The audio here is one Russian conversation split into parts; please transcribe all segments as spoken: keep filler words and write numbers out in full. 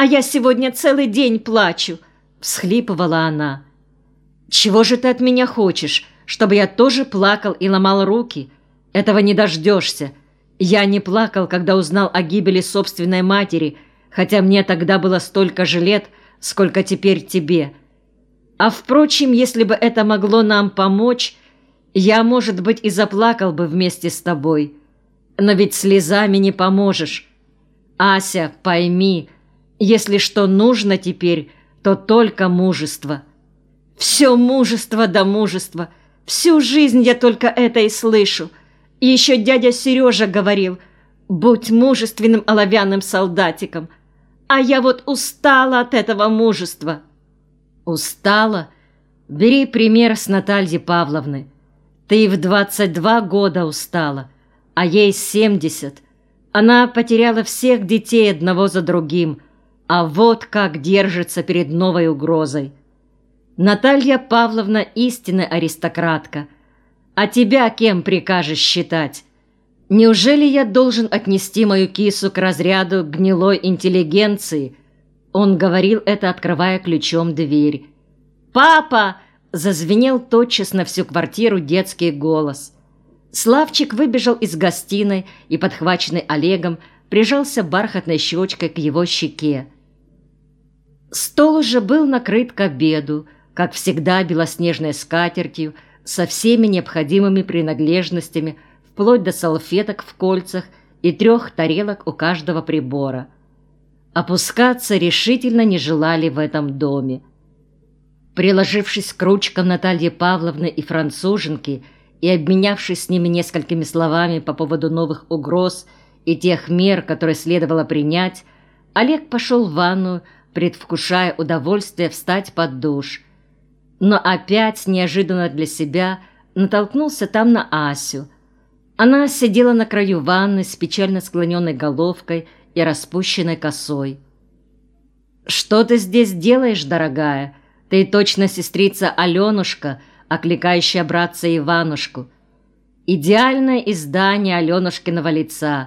а я сегодня целый день плачу», — всхлипывала она. «Чего же ты от меня хочешь, чтобы я тоже плакал и ломал руки? Этого не дождешься. Я не плакал, когда узнал о гибели собственной матери, хотя мне тогда было столько же лет, сколько теперь тебе. А впрочем, если бы это могло нам помочь, я, может быть, и заплакал бы вместе с тобой. Но ведь слезами не поможешь. Ася, пойми, если что нужно теперь, то только мужество. Все мужество да мужество. Всю жизнь я только это и слышу. И еще дядя Сережа говорил: будь мужественным оловянным солдатиком. А я вот устала от этого мужества». «Устала? Бери пример с Натальи Павловны. Ты в двадцать два года устала, а ей семьдесят. Она потеряла всех детей одного за другим, а вот как держится перед новой угрозой. Наталья Павловна истинная аристократка. А тебя кем прикажешь считать? Неужели я должен отнести мою кису к разряду гнилой интеллигенции?» Он говорил это, открывая ключом дверь. «Папа!» — зазвенел тотчас на всю квартиру детский голос. Славчик выбежал из гостиной и, подхваченный Олегом, прижался бархатной щечкой к его щеке. Стол уже был накрыт к обеду, как всегда белоснежной скатертью, со всеми необходимыми принадлежностями, вплоть до салфеток в кольцах и трех тарелок у каждого прибора. Опускаться решительно не желали в этом доме. Приложившись к ручкам Натальи Павловны и француженки и обменявшись с ними несколькими словами по поводу новых угроз и тех мер, которые следовало принять, Олег пошел в ванную, предвкушая удовольствие встать под душ. Но опять, неожиданно для себя, натолкнулся там на Асю. Она сидела на краю ванны с печально склоненной головкой и распущенной косой. «Что ты здесь делаешь, дорогая? Ты точно сестрица Аленушка, окликающая братца Иванушку. Идеальное издание Аленушкиного лица.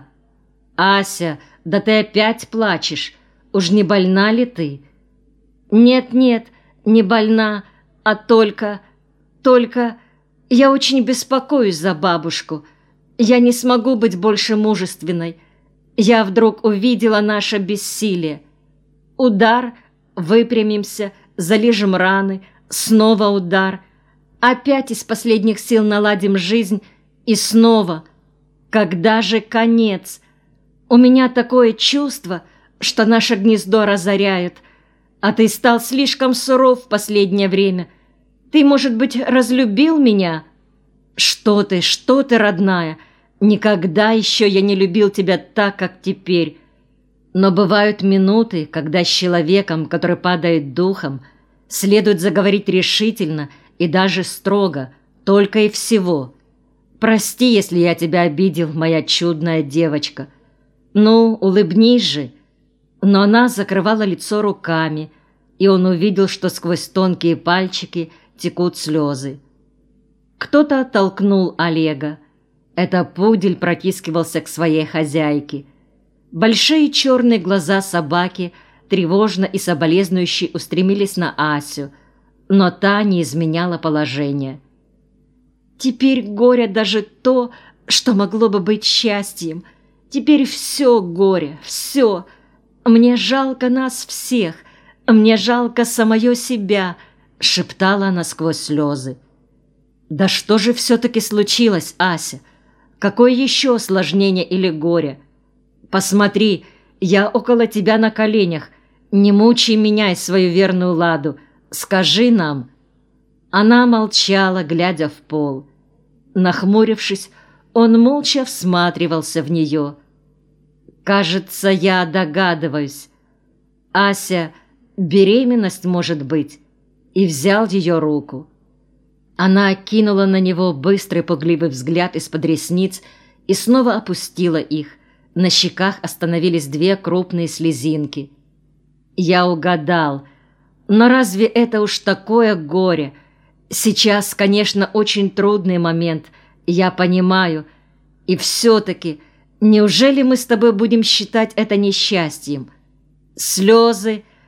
Ася, да ты опять плачешь. Уж не больна ли ты?» «Нет-нет, не больна, а только... только... я очень беспокоюсь за бабушку. Я не смогу быть больше мужественной. Я вдруг увидела наше бессилие. Удар, выпрямимся, залижем раны, снова удар. Опять из последних сил наладим жизнь, и снова. Когда же конец? У меня такое чувство, что наше гнездо разоряют. А ты стал слишком суров в последнее время. Ты, может быть, разлюбил меня? Что ты, что ты, родная? Никогда еще я не любил тебя так, как теперь. Но бывают минуты, когда с человеком, который падает духом, следует заговорить решительно и даже строго, только и всего. Прости, если я тебя обидел, моя чудная девочка. Ну, улыбнись же». Но она закрывала лицо руками, и он увидел, что сквозь тонкие пальчики текут слезы. Кто-то оттолкнул Олега. Это пудель протискивался к своей хозяйке. Большие черные глаза собаки тревожно и соболезнующе устремились на Асю, но та не изменяла положение. «Теперь горе даже то, что могло бы быть счастьем. Теперь все горе, все. Мне жалко нас всех, мне жалко самое себя», — шептала она сквозь слезы. «Да что же все-таки случилось, Ася? Какое еще осложнение или горе? Посмотри, я около тебя на коленях. Не мучай меня и свою верную Ладу. Скажи нам». Она молчала, глядя в пол. Нахмурившись, он молча всматривался в нее. «Кажется, я догадываюсь. Ася, беременность, может быть?» И взял ее руку. Она окинула на него быстрый пугливый взгляд из-под ресниц и снова опустила их. На щеках остановились две крупные слезинки. «Я угадал. Но разве это уж такое горе? Сейчас, конечно, очень трудный момент, я понимаю. И все-таки, неужели мы с тобой будем считать это несчастьем? Слезы